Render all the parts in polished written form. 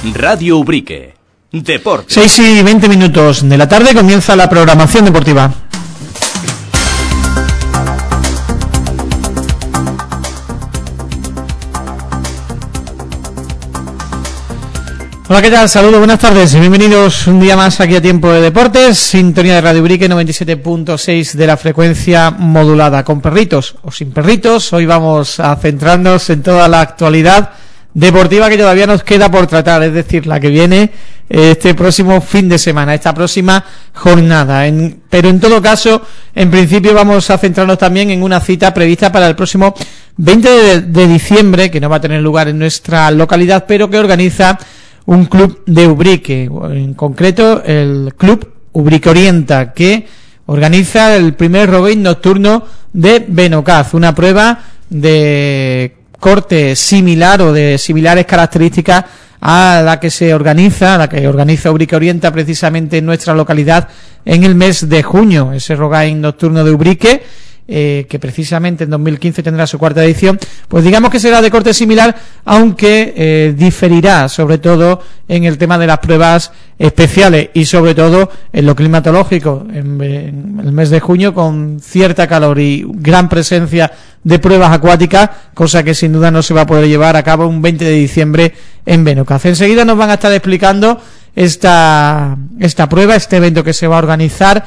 Radio Ubrique. Deporte. 6:20 de la tarde comienza la programación deportiva. Hola, ¿qué tal? Saludos, buenas tardes y bienvenidos un día más aquí a Tiempo de Deportes, sintonía de Radio Ubrique 97.6 de la frecuencia modulada, con perritos o sin perritos. Hoy vamos a centrarnos en toda la actualidad deportiva que todavía nos queda por tratar, es decir, la que viene este próximo fin de semana, esta próxima jornada. Pero en todo caso, en principio vamos a centrarnos también en una cita prevista para el próximo 20 de diciembre, que no va a tener lugar en nuestra localidad, pero que organiza un club de Ubrique, en concreto el Club Ubrique Orienta, que organiza el primer roguein nocturno de Benocaz, una prueba de corte similar o de similares características a la que organiza Ubrique Orienta precisamente en nuestra localidad en el mes de junio, ese roguein nocturno de Ubrique, que precisamente en 2015 tendrá su cuarta edición. Pues digamos que será de corte similar, aunque diferirá sobre todo en el tema de las pruebas especiales y sobre todo en lo climatológico, en el mes de junio, con cierta calor y gran presencia de pruebas acuáticas, cosa que sin duda no se va a poder llevar a cabo un 20 de diciembre en Benocaz. Enseguida nos van a estar explicando esta prueba, este evento que se va a organizar,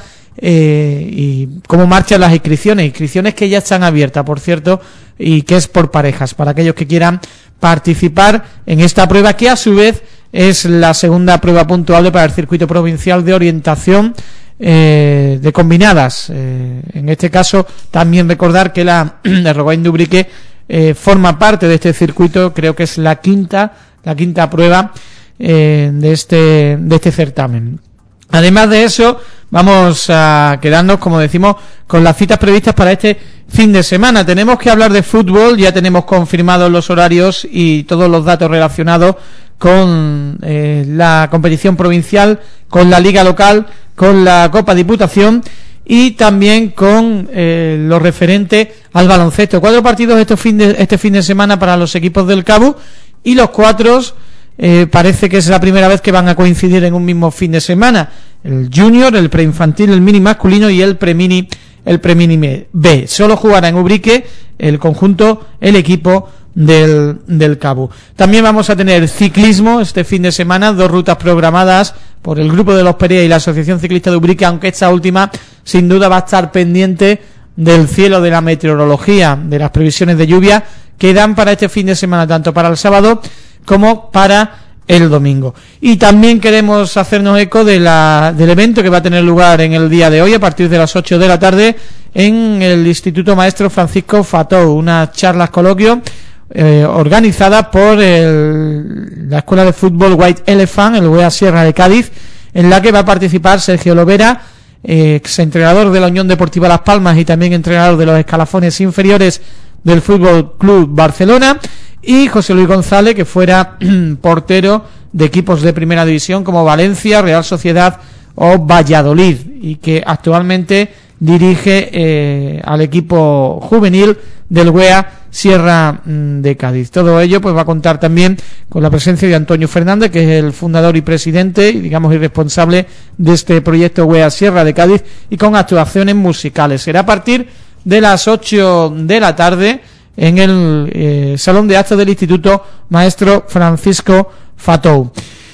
y cómo marchan las inscripciones que ya están abiertas, por cierto, y que es por parejas, para aquellos que quieran participar en esta prueba, que a su vez es la segunda prueba puntuable para el circuito provincial de orientación de combinadas. En este caso también recordar que la roguein de Ubrique forma parte de este circuito, creo que es la quinta prueba de este certamen. Además de eso, vamos a quedarnos, como decimos, con las citas previstas para este fin de semana. Tenemos que hablar de fútbol, ya tenemos confirmados los horarios y todos los datos relacionados con la competición provincial, con la liga local, con la Copa Diputación y también con lo referente al baloncesto. 4 partidos este fin de semana para los equipos del Cabo, y los 4 parece que es la primera vez que van a coincidir en un mismo fin de semana: el junior, el preinfantil, el mini masculino y el premini B. Solo jugará en Ubrique el equipo del Cabo. También vamos a tener ciclismo este fin de semana, 2 rutas programadas por el Grupo de los Perea y la Asociación Ciclista de Ubrique, aunque esta última sin duda va a estar pendiente del cielo, de la meteorología, de las previsiones de lluvia que dan para este fin de semana, tanto para el sábado como para el domingo. Y también queremos hacernos eco del evento que va a tener lugar en el día de hoy a partir de las 8 de la tarde en el Instituto Maestro Francisco Fatou, una charlas coloquio organizada por la Escuela de Fútbol White Elephant, el UEA Sierra de Cádiz, en la que va a participar Sergio Lovera, exentrenador de la Unión Deportiva Las Palmas y también entrenador de los escalafones inferiores del Fútbol Club Barcelona, y José Luis González, que fuera portero de equipos de primera división como Valencia, Real Sociedad o Valladolid, y que actualmente dirige al equipo juvenil del UEA Sierra de Cádiz. Todo ello pues va a contar también con la presencia de Antonio Fernández, que es el fundador y presidente y digamos y responsable de este proyecto UEA Sierra de Cádiz, y con actuaciones musicales. Será a partir de las 8 de la tarde en el Salón de Actos del Instituto Maestro Francisco Fatou.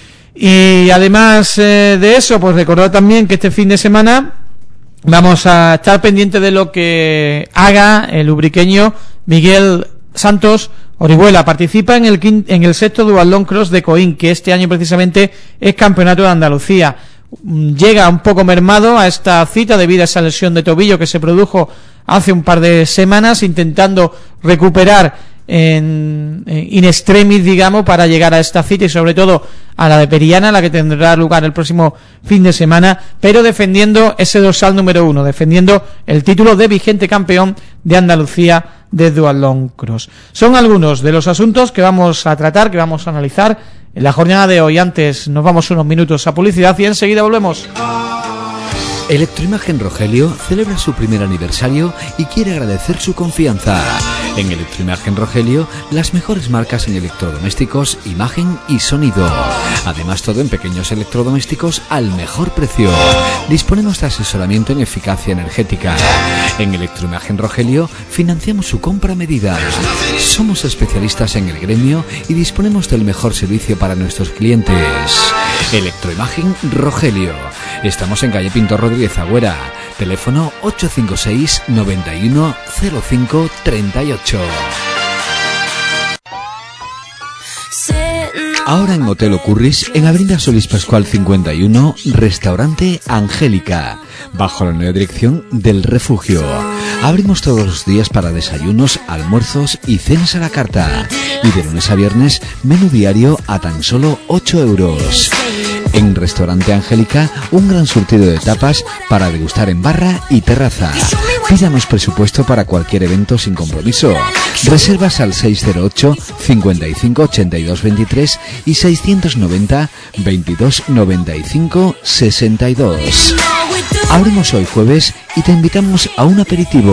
Y además de eso, pues recordar también que este fin de semana vamos a estar pendientes de lo que haga el ubriqueño Miguel Santos Orihuela. Participa en el sexto Duatlón Cross de Coín, que este año precisamente es Campeonato de Andalucía. Llega un poco mermado a esta cita debido a esa lesión de tobillo que se produjo hace un par de semanas, intentando recuperar in extremis, digamos, para llegar a esta cita y sobre todo a la de Periana, la que tendrá lugar el próximo fin de semana, pero defendiendo ese dorsal número 1, defendiendo el título de vigente campeón de Andalucía de Duatlón Cross. Son algunos de los asuntos que vamos a tratar, que vamos a analizar en la jornada de hoy. Antes nos vamos unos minutos a publicidad y enseguida volvemos. Electroimagen Rogelio celebra su primer aniversario y quiere agradecer su confianza. En Electroimagen Rogelio, las mejores marcas en electrodomésticos, imagen y sonido. Además, todo en pequeños electrodomésticos al mejor precio. Disponemos de asesoramiento en eficacia energética. En Electroimagen Rogelio financiamos su compra a medida. Somos especialistas en el gremio y disponemos del mejor servicio para nuestros clientes. Electroimagen Rogelio. Estamos en calle Pintor Rodríguez Agüera. Teléfono 856 91 05 38. Ahora en Hotel Ocurris, en Avenida Solís Pascual 51, Restaurante Angélica, bajo la nueva dirección del Refugio. Abrimos todos los días para desayunos, almuerzos y cenas a la carta. Y de lunes a viernes, menú diario a tan solo 8 euros. En Restaurante Angélica, un gran surtido de tapas para degustar en barra y terraza. Pídanos presupuesto para cualquier evento sin compromiso. Reservas al 608 55 82 23 y 690 22 95 62. Abrimos hoy jueves y te invitamos a un aperitivo.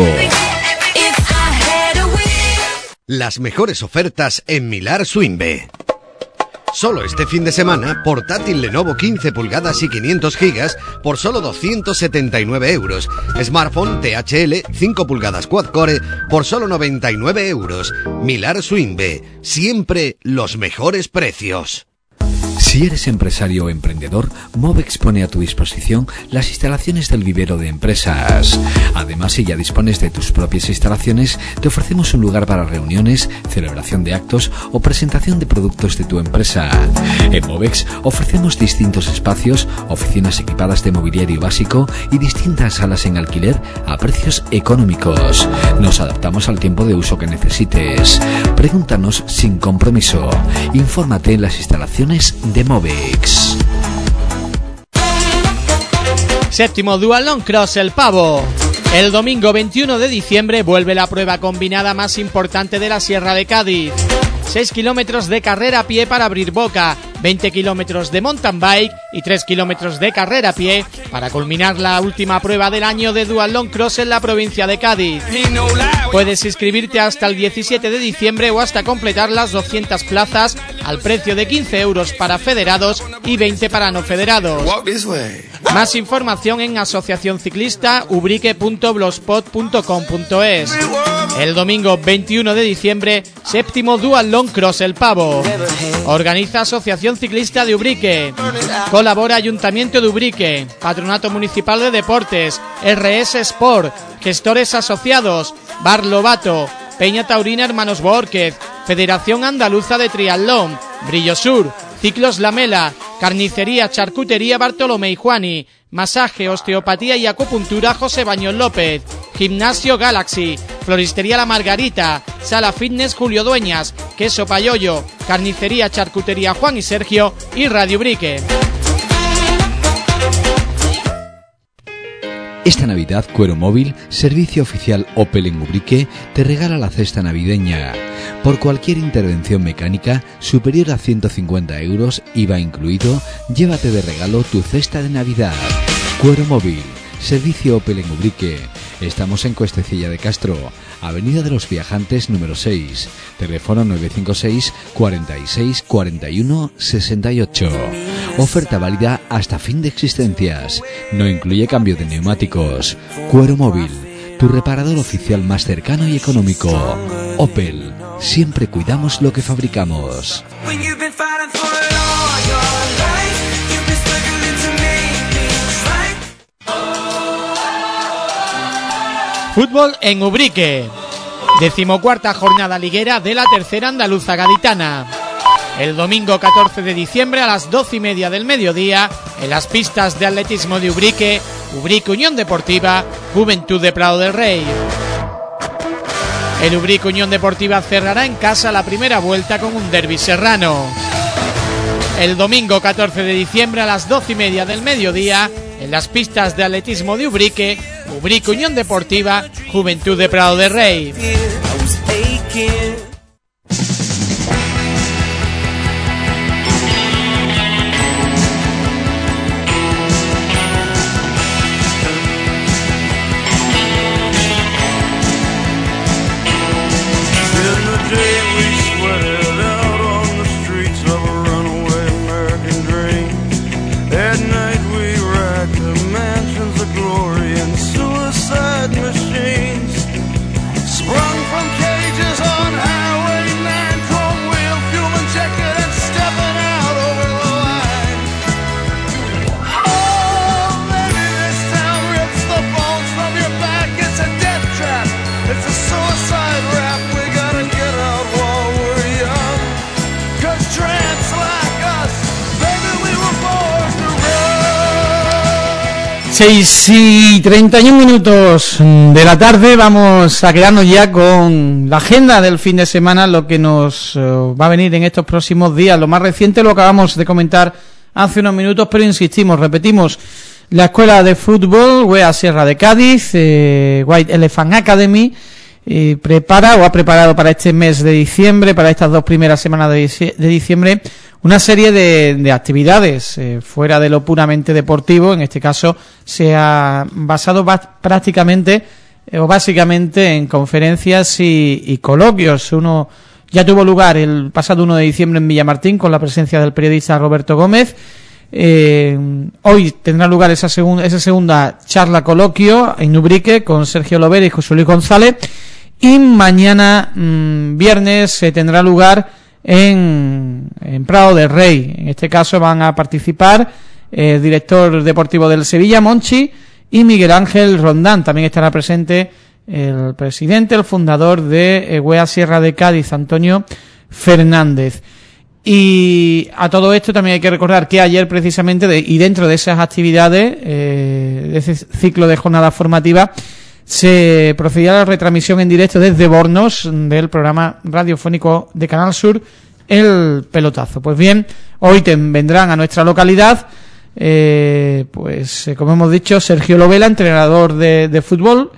Las mejores ofertas en Millar Swinbe. Solo este fin de semana, portátil Lenovo 15 pulgadas y 500 gigas por solo 279 euros. Smartphone THL 5 pulgadas quad-core por solo 99 euros. Millar Swinbe, siempre los mejores precios. Si eres empresario o emprendedor, Movex pone a tu disposición las instalaciones del vivero de empresas. Además, si ya dispones de tus propias instalaciones, te ofrecemos un lugar para reuniones, celebración de actos o presentación de productos de tu empresa. En Movex ofrecemos distintos espacios, oficinas equipadas de mobiliario básico y distintas salas en alquiler a precios económicos. Nos adaptamos al tiempo de uso que necesites. Pregúntanos sin compromiso. Infórmate en las instalaciones de Movex. Séptimo Duathlon Cross El Pavo. El domingo 21 de diciembre vuelve la prueba combinada más importante de la Sierra de Cádiz. 6 kilómetros de carrera a pie para abrir boca, 20 kilómetros de mountain bike y 3 kilómetros de carrera a pie para culminar la última prueba del año de Duathlon Cross en la provincia de Cádiz. Puedes inscribirte hasta el 17 de diciembre o hasta completar las 200 plazas al precio de 15 euros para federados y 20 para no federados. Más información en asociacionciclista.ubrique.blogspot.com.es. El domingo 21 de diciembre, séptimo Duathlon Cross El Pavo. Organiza Asociación Ciclista de Ubrique. Colabora Ayuntamiento de Ubrique, Patronato Municipal de Deportes, RS Sport, Gestores Asociados, Bar Lobato, Peña Taurina Hermanos Borquez, Federación Andaluza de Triatlón, Brillo Sur, Ciclos Lamela, Carnicería Charcutería Bartolomé y Juani, Masaje, Osteopatía y Acupuntura José Baños López, Gimnasio Galaxy, Floristería La Margarita, Sala Fitness Julio Dueñas, Queso Payoyo, Carnicería Charcutería Juan y Sergio y Radio Ubrique. Esta Navidad, Cuero Móvil, servicio oficial Opel en Ubrique, te regala la cesta navideña. Por cualquier intervención mecánica superior a 150 euros, IVA incluido, llévate de regalo tu cesta de Navidad. Cuero Móvil, servicio Opel en Ubrique. Estamos en Cuestecilla de Castro, Avenida de los Viajantes número 6, teléfono 956 46 41 68. Oferta válida hasta fin de existencias. No incluye cambio de neumáticos. Cuero Móvil, tu reparador oficial más cercano y económico. Opel, siempre cuidamos lo que fabricamos. Fútbol en Ubrique. 14ª jornada liguera de la tercera andaluza gaditana. El domingo 14 de diciembre a las 12:30 del mediodía, en las pistas de atletismo de Ubrique, Ubrique Unión Deportiva, Juventud de Prado del Rey. El Ubrique Unión Deportiva cerrará en casa la primera vuelta con un derbi serrano. El domingo 14 de diciembre a las 12:30 del mediodía, en las pistas de atletismo de Ubrique, Ubrique Unión Deportiva, Juventud de Prado del Rey. 6:31 de la tarde. Vamos a quedarnos ya con la agenda del fin de semana, lo que nos va a venir en estos próximos días. Lo más reciente lo acabamos de comentar hace unos minutos, pero insistimos, repetimos, la escuela de fútbol UEA Sierra de Cádiz, White Elephant Academy, ha preparado para este mes de diciembre, para estas 2 primeras semanas de diciembre, una serie de actividades fuera de lo puramente deportivo. En este caso se ha basado prácticamente o básicamente en conferencias y coloquios. Uno ya tuvo lugar el pasado 1 de diciembre en Villamartín con la presencia del periodista Roberto Gómez. Hoy tendrá lugar esa segunda charla coloquio en Ubrique con Sergio Lovera y José Luis González, y mañana viernes se tendrá lugar en Prado del Rey. En este caso van a participar el director deportivo del Sevilla, Monchi, y Miguel Ángel Rondán. También estará presente el presidente, el fundador de UEA Sierra de Cádiz, Antonio Fernández. Y a todo esto también hay que recordar que ayer precisamente, y dentro de esas actividades, de ese ciclo de jornadas formativas, se procedía a la retransmisión en directo desde Bornos del programa radiofónico de Canal Sur, El Pelotazo. Pues bien, hoy vendrán a nuestra localidad, como hemos dicho, Sergio Lovera, entrenador de fútbol,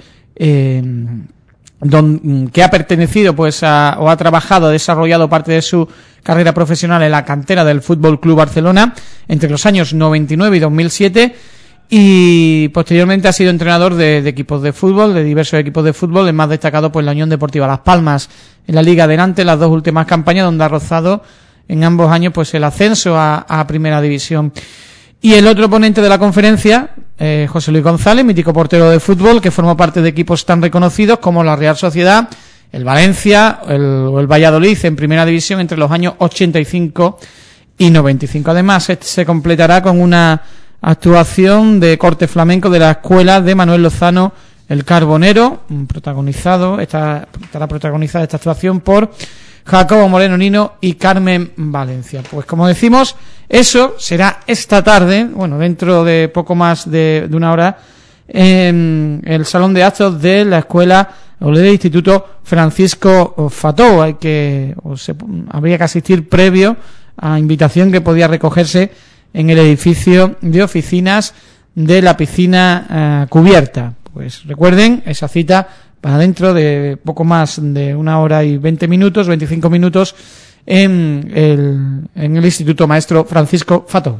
que ha pertenecido o ha trabajado, ha desarrollado parte de su carrera profesional en la cantera del Fútbol Club Barcelona entre los años 99 y 2007, y posteriormente ha sido entrenador de equipos de fútbol, de diversos equipos de fútbol, el más destacado la Unión Deportiva Las Palmas en la Liga Adelante, en las 2 últimas campañas, donde ha rozado en ambos años el ascenso a Primera División. Y el otro ponente de la conferencia, José Luis González, mítico portero de fútbol, que formó parte de equipos tan reconocidos como la Real Sociedad, el Valencia o el Valladolid en Primera División entre los años 85 y 95. Además, se completará con una actuación de corte flamenco de la escuela de Manuel Lozano, el Carbonero, estará protagonizada esta actuación por Jacobo Moreno Nino y Carmen Valencia. Pues como decimos, eso será esta tarde, dentro de poco más de una hora, en el salón de actos de la escuela o del Instituto Francisco Fató. Habría que asistir previo a invitación que podía recogerse en el edificio de oficinas de la piscina cubierta. Pues recuerden, esa cita para dentro de poco más de 1 hora y 25 minutos en el Instituto Maestro Francisco Fató.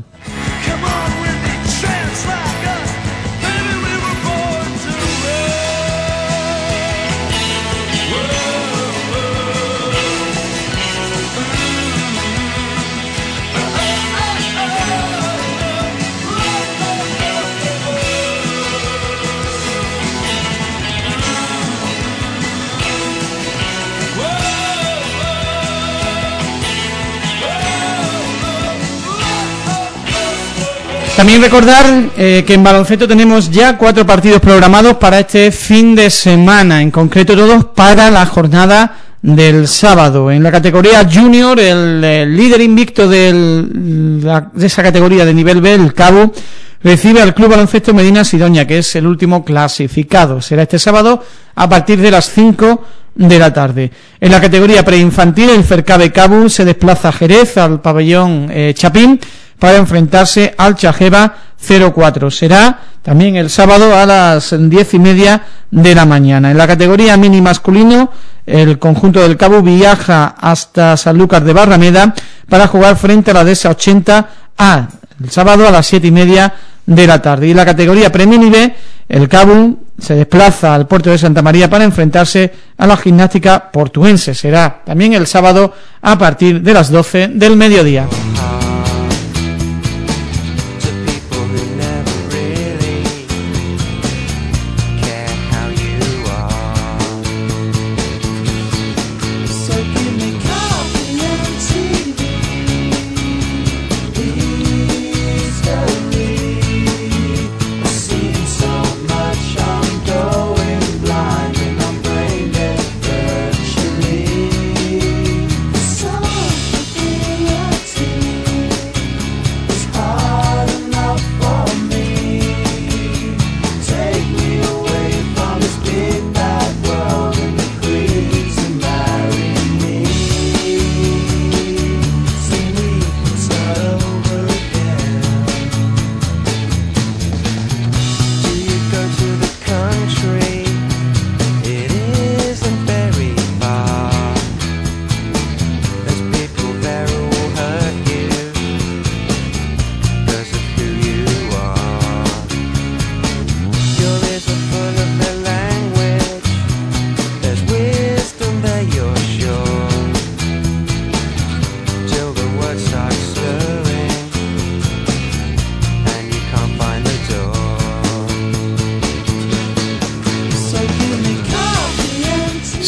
También recordar que en baloncesto tenemos ya 4 partidos programados para este fin de semana, en concreto todos para la jornada del sábado. En la categoría junior, el líder invicto de esa categoría de nivel B, el Cabo, recibe al Club Baloncesto Medina Sidonia, que es el último clasificado. Será este sábado a partir de las 5 de la tarde. En la categoría preinfantil, el Fercabe Cabo se desplaza a Jerez, al pabellón Chapín, para enfrentarse al Chajeva 04. Será también el sábado a las 10:30 de la mañana. En la categoría mini masculino, el conjunto del Cabo viaja hasta Sanlúcar de Barrameda para jugar frente a la DESA 80A, el sábado a las 7:30 de la tarde. Y en la categoría pre-mini B, el Cabo se desplaza al puerto de Santa María para enfrentarse a la gimnástica portuense. Será también el sábado a partir de las 12 del mediodía.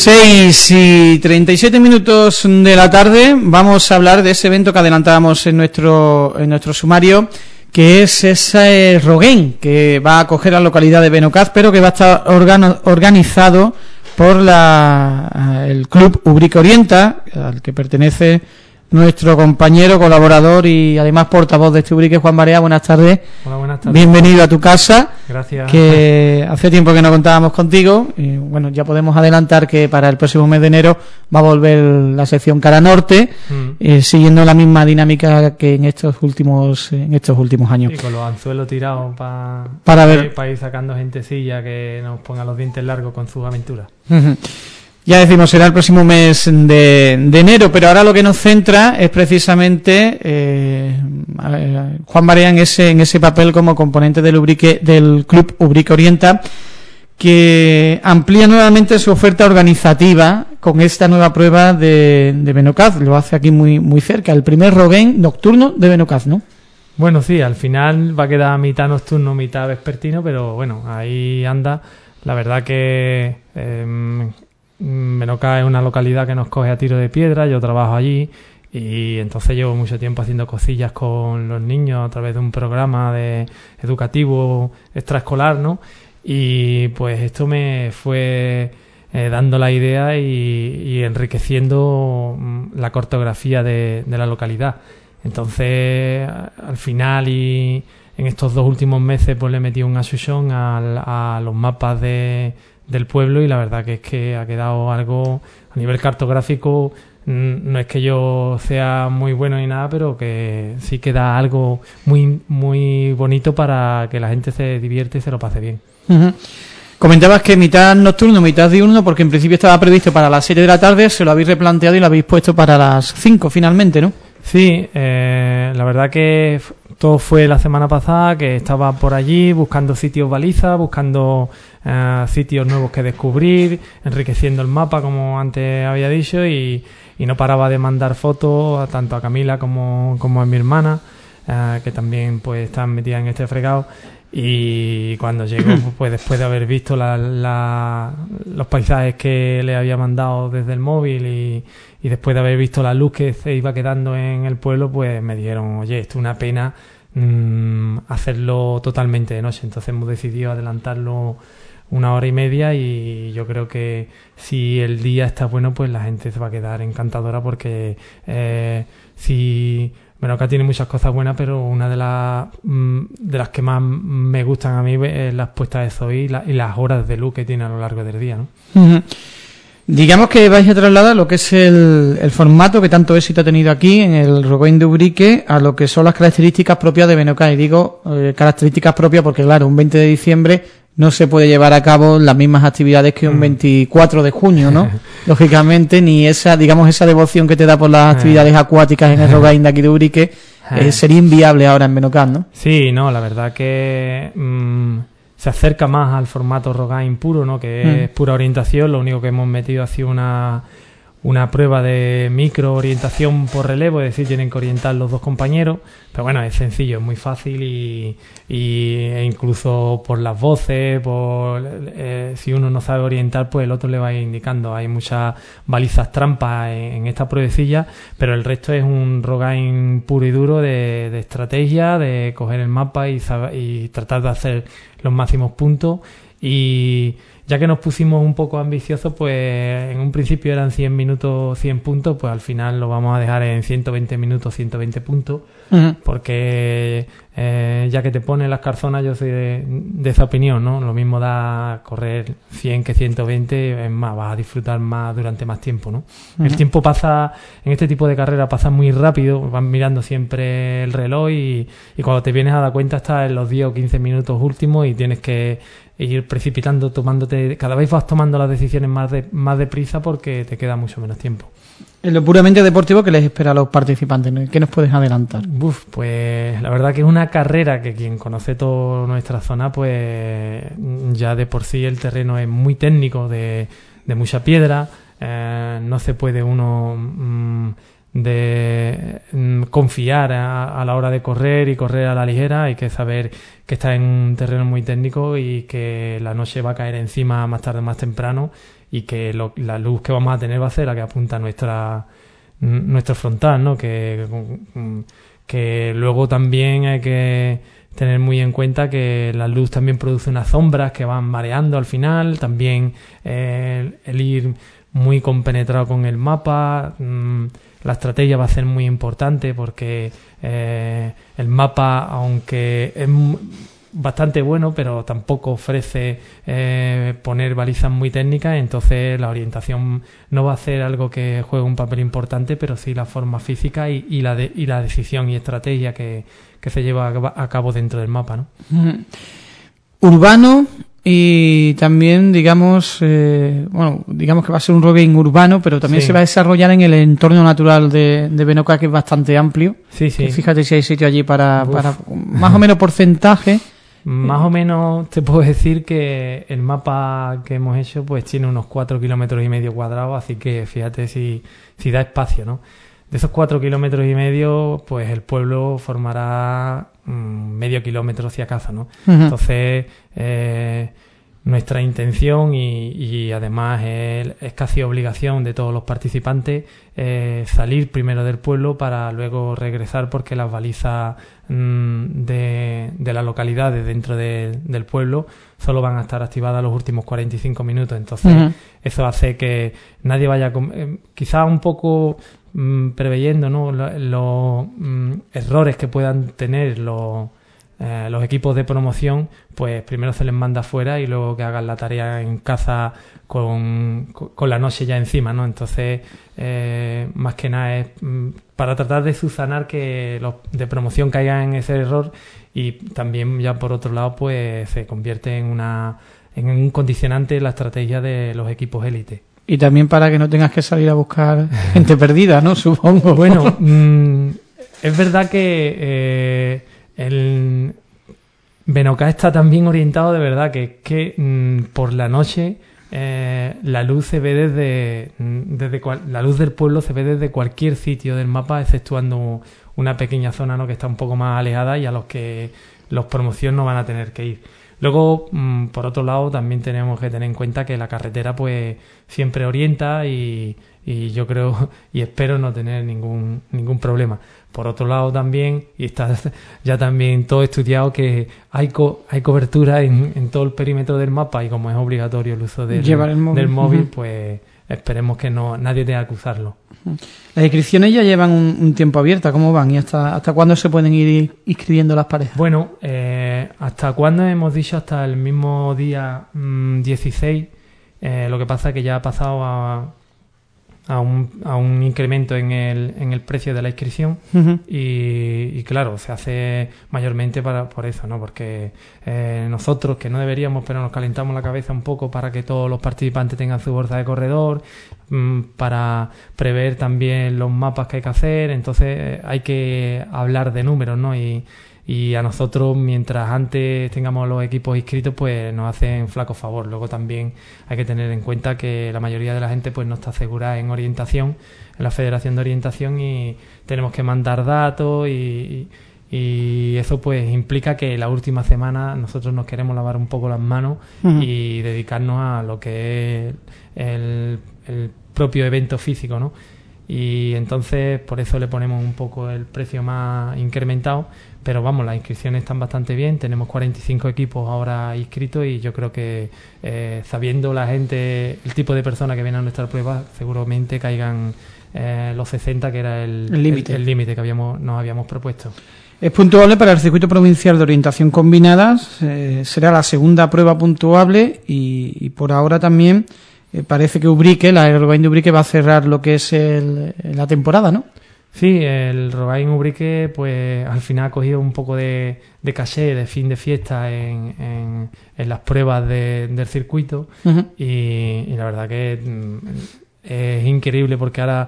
6:37 de la tarde. Vamos a hablar de ese evento que adelantábamos en nuestro sumario, que es ese Rogaine que va a acoger a la localidad de Benocaz, pero que va a estar organizado por el Club Ubrique Orienta, al que pertenece nuestro compañero, colaborador y además portavoz de este Ubrique, Juan Barea. Buenas tardes. Hola, buenas tardes. Bienvenido a tu casa. Gracias. Que hace tiempo que no contábamos contigo y bueno, ya podemos adelantar que para el próximo mes de enero va a volver la sección Cara Norte, siguiendo la misma dinámica que en estos últimos años. Sí, con los anzuelos tirados para ir sacando gentecilla que nos ponga los dientes largos con sus aventuras. Ya decimos, será el próximo mes de enero, pero ahora lo que nos centra es precisamente Juan Barea en ese papel como componente del Club Ubrique Orienta, que amplía nuevamente su oferta organizativa con esta nueva prueba de Benocaz. Lo hace aquí muy cerca, el primer Rogaine nocturno de Benocaz, ¿no? Bueno, sí, al final va a quedar mitad nocturno, mitad vespertino, pero bueno, ahí anda. La verdad que Benocaz es una localidad que nos coge a tiro de piedra, yo trabajo allí y entonces llevo mucho tiempo haciendo cosillas con los niños a través de un programa educativo extraescolar, ¿no? Y pues esto me fue dando la idea y enriqueciendo la cartografía de la localidad. Entonces, al final y en estos 2 últimos meses pues le metí un asuchón a los mapas del pueblo y la verdad que es que ha quedado algo a nivel cartográfico. No es que yo sea muy bueno ni nada, pero que sí queda algo muy muy bonito para que la gente se divierte y se lo pase bien. Comentabas que mitad nocturno, mitad diurno, porque en principio estaba previsto para las 7 de la tarde, se lo habéis replanteado y lo habéis puesto para las 5 finalmente, ¿no? Sí, la verdad que todo fue la semana pasada, que estaba por allí buscando sitios balizas, buscando sitios nuevos que descubrir, enriqueciendo el mapa, como antes había dicho, y no paraba de mandar fotos tanto a Camila como a mi hermana, que también pues están metidas en este fregado. Y cuando llegó, pues después de haber visto los paisajes que le había mandado desde el móvil y después de haber visto la luz que se iba quedando en el pueblo, pues me dijeron, oye, esto es una pena hacerlo totalmente de noche. Entonces hemos decidido adelantarlo 1 hora y media y yo creo que si el día está bueno, pues la gente se va a quedar encantadora porque bueno, acá tiene muchas cosas buenas, pero una de las que más me gustan a mí es las puestas de sol y las horas de luz que tiene a lo largo del día, ¿no? Digamos que vais a trasladar lo que es el formato que tanto éxito ha tenido aquí en el Rogaine de Ubrique a lo que son las características propias de Benocaz. Y digo características propias porque, claro, un 20 de diciembre no se puede llevar a cabo las mismas actividades que un 24 de junio, ¿no? Lógicamente, ni esa devoción que te da por las actividades acuáticas en el Rogaine de aquí de Ubrique sería inviable ahora en Benocaz, ¿no? Sí, no, la verdad que se acerca más al formato Rogaine puro, ¿no? Que es pura orientación. Lo único que hemos metido ha sido una prueba de micro orientación por relevo, es decir, tienen que orientar los 2 compañeros, pero bueno, es sencillo, es muy fácil e incluso por las voces, si uno no sabe orientar, pues el otro le va a ir indicando. Hay muchas balizas trampas en esta pruebecilla, pero el resto es un Rogaine puro y duro de estrategia, de coger el mapa y tratar de hacer los máximos puntos. Y ya que nos pusimos un poco ambiciosos, pues en un principio eran 100 minutos, 100 puntos, pues al final lo vamos a dejar en 120 minutos, 120 puntos, porque ya que te ponen las carzonas, yo soy de esa opinión, ¿no? Lo mismo da correr 100 que 120, es más, vas a disfrutar más durante más tiempo, ¿no? El tiempo pasa, en este tipo de carrera pasa muy rápido, vas mirando siempre el reloj y cuando te vienes a dar cuenta estás en los 10 o 15 minutos últimos y tienes que ir precipitando, cada vez vas tomando las decisiones más deprisa porque te queda mucho menos tiempo. En lo puramente deportivo, ¿qué les espera a los participantes? ¿Qué nos puedes adelantar? Pues la verdad que es una carrera que quien conoce toda nuestra zona, pues ya de por sí el terreno es muy técnico, de mucha piedra, no se puede uno confiar a la hora de correr y correr a la ligera. Hay que saber que está en un terreno muy técnico y que la noche va a caer encima más tarde o más temprano y que la luz que vamos a tener va a ser la que apunta nuestro frontal, ¿no? Que luego también hay que tener muy en cuenta que la luz también produce unas sombras que van mareando al final, también el ir muy compenetrado con el mapa. La estrategia va a ser muy importante porque el mapa, aunque es bastante bueno, pero tampoco ofrece poner balizas muy técnicas, entonces la orientación no va a ser algo que juegue un papel importante, pero sí la forma física y la decisión y estrategia que se lleva a cabo dentro del mapa, ¿no? Urbano y también, digamos que va a ser un roguelike urbano, pero también se va a desarrollar en el entorno natural de Benocá, que es bastante amplio. Sí. Fíjate si hay sitio allí para más o menos porcentaje. Más o menos te puedo decir que el mapa que hemos hecho pues tiene unos 4,5 kilómetros cuadrados, así que fíjate si da espacio, ¿no? De esos 4,5 kilómetros, pues el pueblo formará medio kilómetro si acaso, ¿no? Uh-huh. Entonces, nuestra intención y además es casi obligación de todos los participantes salir primero del pueblo para luego regresar, porque las balizas de las localidades dentro del pueblo solo van a estar activadas los últimos 45 minutos. Entonces, uh-huh, eso hace que nadie vaya quizás un poco preveyendo, ¿no?, los errores que puedan tener los equipos de promoción, pues primero se les manda fuera y luego que hagan la tarea en casa con la noche ya encima, ¿no? Entonces, más que nada es para tratar de subsanar que los de promoción caigan en ese error, y también ya por otro lado pues se convierte en un condicionante la estrategia de los equipos élite. Y también para que no tengas que salir a buscar gente perdida, ¿no? Supongo. Bueno, es verdad que el Benocá está tan bien orientado, de verdad, que por la noche la luz se ve la luz del pueblo se ve desde cualquier sitio del mapa, exceptuando una pequeña zona, ¿no?, que está un poco más alejada y a los que los promoción no van a tener que ir. Luego, por otro lado, también tenemos que tener en cuenta que la carretera pues siempre orienta y yo creo y espero no tener ningún problema. Por otro lado también, y está ya también todo estudiado, que hay cobertura en todo el perímetro del mapa, y como es obligatorio el uso del móvil, uh-huh, pues esperemos que nadie tenga que usarlo. Las inscripciones ya llevan un tiempo abiertas, ¿cómo van? ¿Y hasta cuándo se pueden ir inscribiendo las parejas? Bueno, ¿hasta cuándo hemos dicho? Hasta el mismo día 16. Lo que pasa es que ya ha pasado a un incremento en el precio de la inscripción, uh-huh, y claro, se hace mayormente por eso, ¿no? Porque nosotros, que no deberíamos, pero nos calentamos la cabeza un poco para que todos los participantes tengan su bolsa de corredor, para prever también los mapas que hay que hacer. Entonces hay que hablar de números, ¿no? Y a nosotros, mientras antes tengamos los equipos inscritos, pues nos hacen flaco favor. Luego también hay que tener en cuenta que la mayoría de la gente pues no está asegurada en orientación, en la Federación de Orientación, y tenemos que mandar datos y eso pues implica que la última semana nosotros nos queremos lavar un poco las manos, uh-huh, y dedicarnos a lo que es el propio evento físico, ¿no? Y entonces por eso le ponemos un poco el precio más incrementado, pero vamos, las inscripciones están bastante bien. Tenemos 45 equipos ahora inscritos, y yo creo que sabiendo la gente el tipo de personas que vienen a nuestra prueba, seguramente caigan los 60, que era el límite que nos habíamos propuesto. Es puntuable para el circuito provincial de orientación combinadas, será la segunda prueba puntuable, y por ahora también parece que Ubrique, la Rogain de Ubrique, va a cerrar lo que es la temporada, ¿no? Sí, el Rogain Ubrique pues al final ha cogido un poco de caché, de fin de fiesta en las pruebas del circuito, uh-huh, y la verdad que es increíble, porque ahora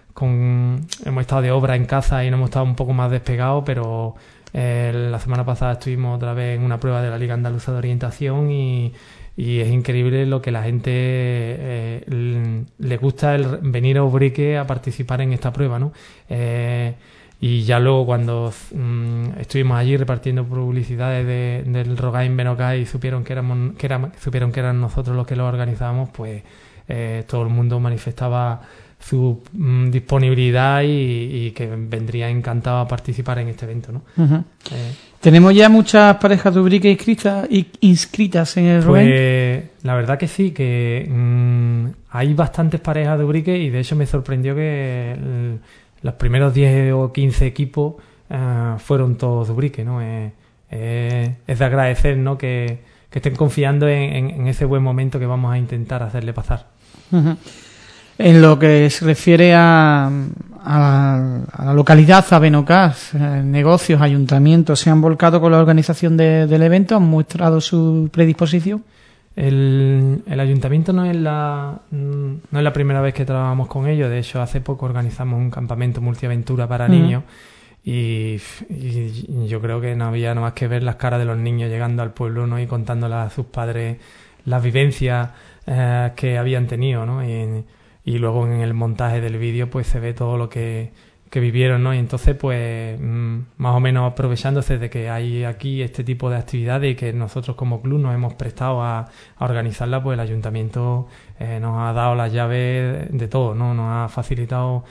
hemos estado de obra en casa y no hemos estado un poco más despegados, pero la semana pasada estuvimos otra vez en una prueba de la Liga Andaluza de Orientación, y es increíble lo que la gente le gusta venir a Ubrique a participar en esta prueba, ¿no? Y ya luego cuando estuvimos allí repartiendo publicidades del Rogain Benocá y supieron que eran nosotros los que lo organizábamos, pues todo el mundo manifestaba su disponibilidad y que vendría encantado a participar en este evento, ¿no? Uh-huh. ¿Tenemos ya muchas parejas de Ubrique inscritas en el Rogain? Pues la verdad que sí, que hay bastantes parejas de Ubrique y de hecho me sorprendió que los primeros 10 o 15 equipos fueron todos de Ubrique, ¿no? Es de agradecer, ¿no? Que estén confiando en ese buen momento que vamos a intentar hacerle pasar. Uh-huh. En lo que se refiere a la localidad, a Benocas, negocios, ayuntamientos, ¿se han volcado con la organización del evento? ¿Han mostrado su predisposición? El ayuntamiento no es la primera vez que trabajamos con ellos. De hecho, hace poco organizamos un campamento multiaventura para niños y yo creo que no había nada más que ver las caras de los niños llegando al pueblo, ¿no? Y contándole a sus padres las vivencias que habían tenido, ¿no? Y luego en el montaje del vídeo pues se ve todo lo que vivieron, ¿no? Y entonces pues más o menos aprovechándose de que hay aquí este tipo de actividades y que nosotros como club nos hemos prestado a organizarla, pues el ayuntamiento nos ha dado las llaves de todo, ¿no? Nos ha facilitado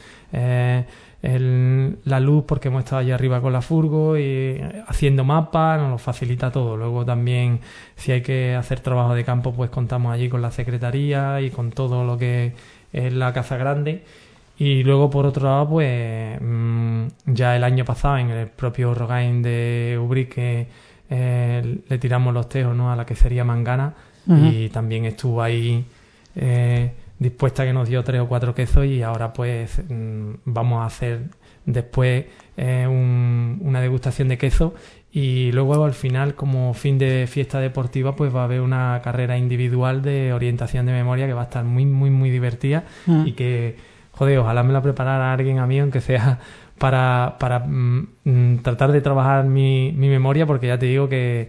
la luz porque hemos estado allá arriba con la furgo y haciendo mapas, nos lo facilita todo. Luego también si hay que hacer trabajo de campo pues contamos allí con la secretaría y con todo lo que es la Casa Grande. Y luego por otro lado pues ya el año pasado en el propio Rogain de Ubrique le tiramos los tejos, ¿no? A la quesería Mangana. Uh-huh. Y también estuvo ahí dispuesta, que nos dio 3 o 4 quesos y ahora pues vamos a hacer después una degustación de queso y luego al final, como fin de fiesta deportiva, pues va a haber una carrera individual de orientación de memoria que va a estar muy muy muy divertida. Y que, joder, ojalá me la preparara alguien a mí, aunque sea para tratar de trabajar mi memoria, porque ya te digo que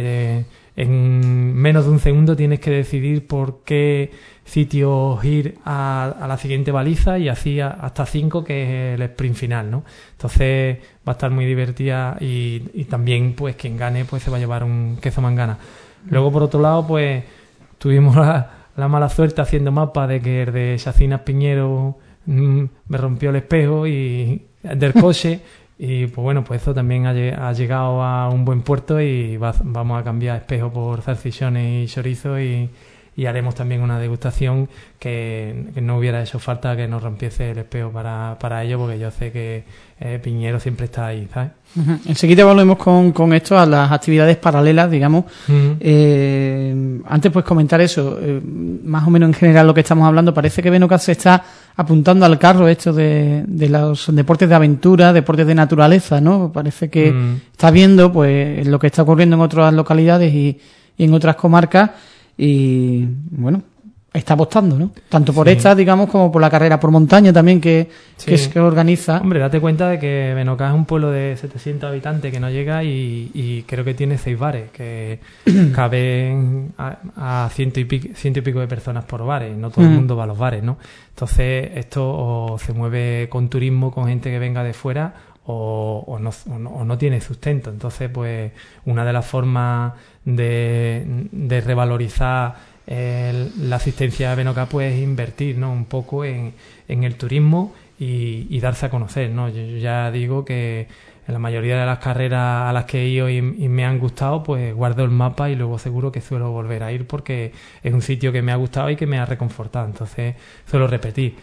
en menos de un segundo tienes que decidir por qué sitios ir a la siguiente baliza y así hasta 5, que es el sprint final, ¿no? Entonces va a estar muy divertida y también pues quien gane pues se va a llevar un queso Mangana. Luego por otro lado pues tuvimos la mala suerte haciendo mapas de que el de Chacinas Piñero me rompió el espejo y del coche. Y pues bueno, pues eso también ha llegado a un buen puerto y vamos a cambiar espejo por salchichones y chorizo y haremos también una degustación que no hubiera hecho falta que nos rompiese el espejo para ello, porque yo sé que Piñero siempre está ahí, ¿sabes? Uh-huh. Enseguida volvemos con esto a las actividades paralelas, digamos. Uh-huh. Antes pues comentar eso, más o menos en general lo que estamos hablando. Parece que Benocas se está apuntando al carro esto de los deportes de aventura, deportes de naturaleza, ¿no? Parece que está viendo pues lo que está ocurriendo en otras localidades y en otras comarcas y bueno, está apostando, ¿no? Tanto por esta, digamos, como por la carrera por montaña también que organiza. Hombre, date cuenta de que Benocas es un pueblo de 700 habitantes que no llega y creo que tiene 6 bares, que caben a ciento y pico de personas por bares. No todo el mundo va a los bares, ¿no? Entonces esto o se mueve con turismo, con gente que venga de fuera, o no tiene sustento. Entonces pues una de las formas de revalorizar la asistencia a Benocas pues es invertir, ¿no? Un poco en el turismo y darse a conocer, ¿no? Yo ya digo que en la mayoría de las carreras a las que he ido y me han gustado, pues guardo el mapa y luego seguro que suelo volver a ir porque es un sitio que me ha gustado y que me ha reconfortado. Entonces suelo repetir.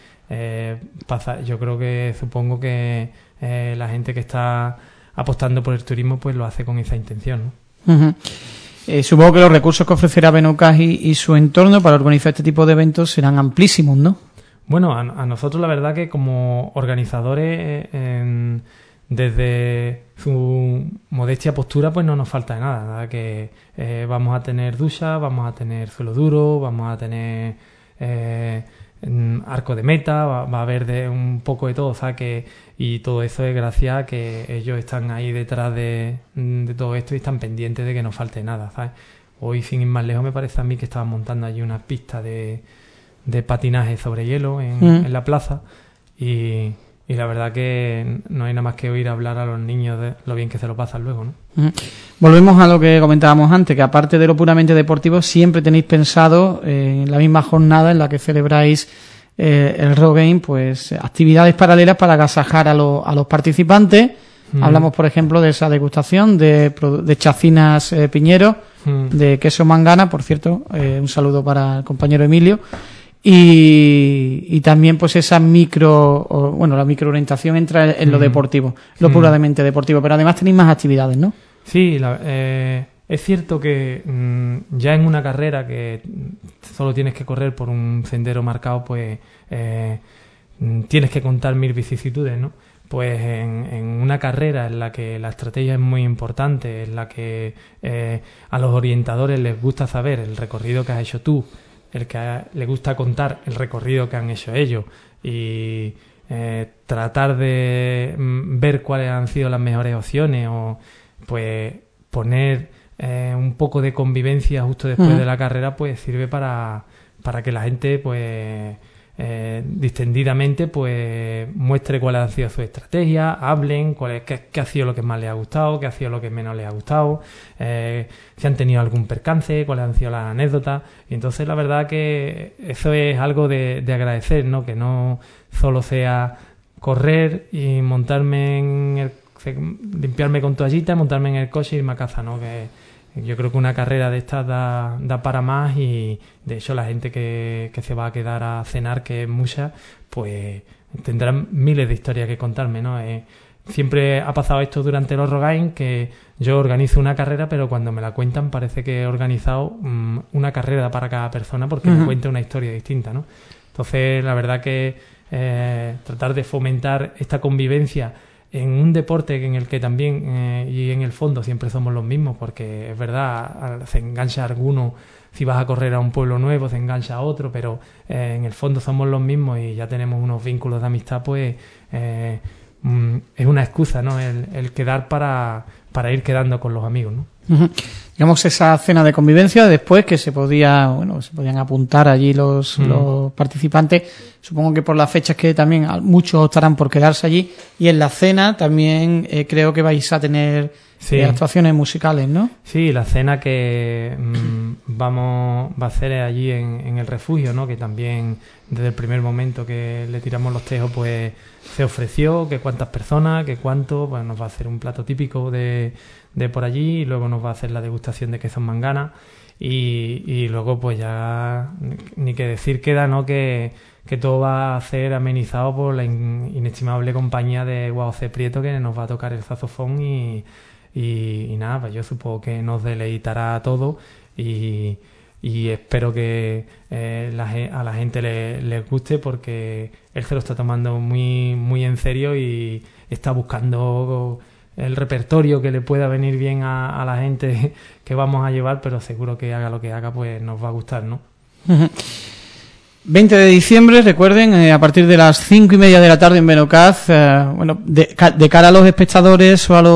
Yo creo que supongo que la gente que está apostando por el turismo pues lo hace con esa intención, ¿no? Uh-huh. Supongo que los recursos que ofrecerá Benocas y su entorno para organizar este tipo de eventos serán amplísimos, ¿no? Bueno, a nosotros la verdad que como organizadores, desde su modestia postura, pues no nos falta de nada, que vamos a tener ducha, vamos a tener suelo duro, vamos a tener arco de meta, va a haber un poco de todo, o sea y todo eso es gracias a que ellos están ahí detrás de todo esto y están pendientes de que no falte nada, ¿sabes? Hoy, sin ir más lejos, me parece a mí que estaban montando allí una pista de patinaje sobre hielo en la plaza y la verdad que no hay nada más que oír hablar a los niños de lo bien que se lo pasan luego, ¿no? Volvemos a lo que comentábamos antes, que aparte de lo puramente deportivo, siempre tenéis pensado en la misma jornada en la que celebráis el Rock Game, pues actividades paralelas para agasajar a los participantes. Hablamos, por ejemplo, de esa degustación de chacinas Piñero, de queso Mangana, por cierto, un saludo para el compañero Emilio. Y también pues esa la microorientación entra en lo deportivo, lo puramente deportivo, pero además tenéis más actividades, ¿no? Sí, es cierto que ya en una carrera que solo tienes que correr por un sendero marcado, pues tienes que contar 1000 vicisitudes, ¿no? Pues en una carrera en la que la estrategia es muy importante, en la que a los orientadores les gusta saber el recorrido que has hecho tú, el que le gusta contar el recorrido que han hecho ellos y tratar de ver cuáles han sido las mejores opciones o pues poner un poco de convivencia justo después de la carrera, pues sirve para que la gente pues distendidamente pues muestre cuál ha sido su estrategia, hablen qué ha sido lo que más les ha gustado, qué ha sido lo que menos les ha gustado, si han tenido algún percance, cuáles han sido las anécdotas. Y entonces la verdad que eso es algo de agradecer, ¿no? Que no solo sea correr y limpiarme con toallita, montarme en el coche y irme a casa, ¿no? Que yo creo que una carrera de estas da para más, y de hecho la gente que se va a quedar a cenar, que es mucha, pues tendrán miles de historias que contarme, ¿no? Siempre ha pasado esto durante los Rogain, que yo organizo una carrera, pero cuando me la cuentan parece que he organizado una carrera para cada persona, porque me cuenta una historia distinta, ¿no? Entonces la verdad que tratar de fomentar esta convivencia en un deporte en el que también y en el fondo siempre somos los mismos, porque es verdad, se engancha a alguno, si vas a correr a un pueblo nuevo se engancha a otro, pero en el fondo somos los mismos y ya tenemos unos vínculos de amistad, pues es una excusa, ¿no? El quedar para ir quedando con los amigos, ¿no? Digamos, esa cena de convivencia después que se podían apuntar allí los participantes. Supongo que por las fechas que también muchos optarán por quedarse allí, y en la cena también creo que vais a tener actuaciones musicales, ¿no? Sí, la cena que va a ser allí en el refugio, ¿no? Que también desde el primer momento que le tiramos los tejos, pues se ofreció que cuántas personas, que cuánto, pues nos va a hacer un plato típico de por allí, y luego nos va a hacer la degustación de quesos Mangana, y luego pues ya ni que decir queda, ¿no? Que todo va a ser amenizado por la inestimable compañía de Guao C. Prieto, que nos va a tocar el saxofón, y nada, pues yo supongo que nos deleitará a todo, y espero que a la gente les guste, porque él se lo está tomando muy, muy en serio y está buscando el repertorio que le pueda venir bien a la gente que vamos a llevar, pero seguro que haga lo que haga, pues nos va a gustar, ¿no? 20 de diciembre, recuerden, a partir de las 5:30 de la tarde en Benocaz, de cara a los espectadores o a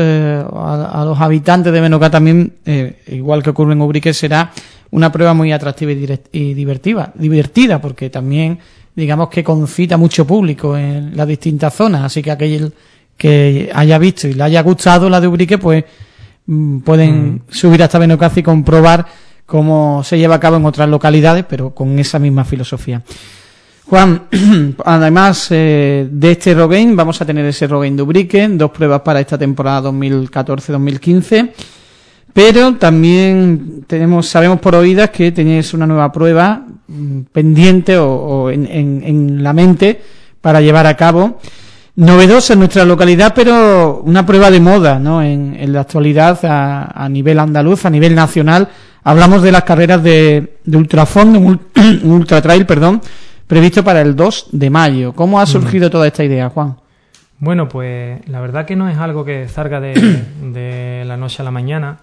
los habitantes de Benocaz también, igual que ocurre en Ubrique, será una prueba muy atractiva y divertida, porque también, digamos, que concita mucho público en las distintas zonas, así que aquel que haya visto y le haya gustado la de Ubrique, pues pueden subir hasta Benocaz y comprobar cómo se lleva a cabo en otras localidades, pero con esa misma filosofía. Juan, además de este Rogain, vamos a tener ese Rogain de Ubrique, 2 pruebas para esta temporada 2014-2015, pero también sabemos por oídas que tenéis una nueva prueba pendiente o en la mente para llevar a cabo, novedosa en nuestra localidad, pero una prueba de moda, ¿no? En la actualidad a nivel andaluz, a nivel nacional. Hablamos de las carreras de ultrafond, ultra trail, previsto para el 2 de mayo. ¿Cómo ha surgido toda esta idea, Juan? Bueno, pues la verdad que no es algo que salga de la noche a la mañana.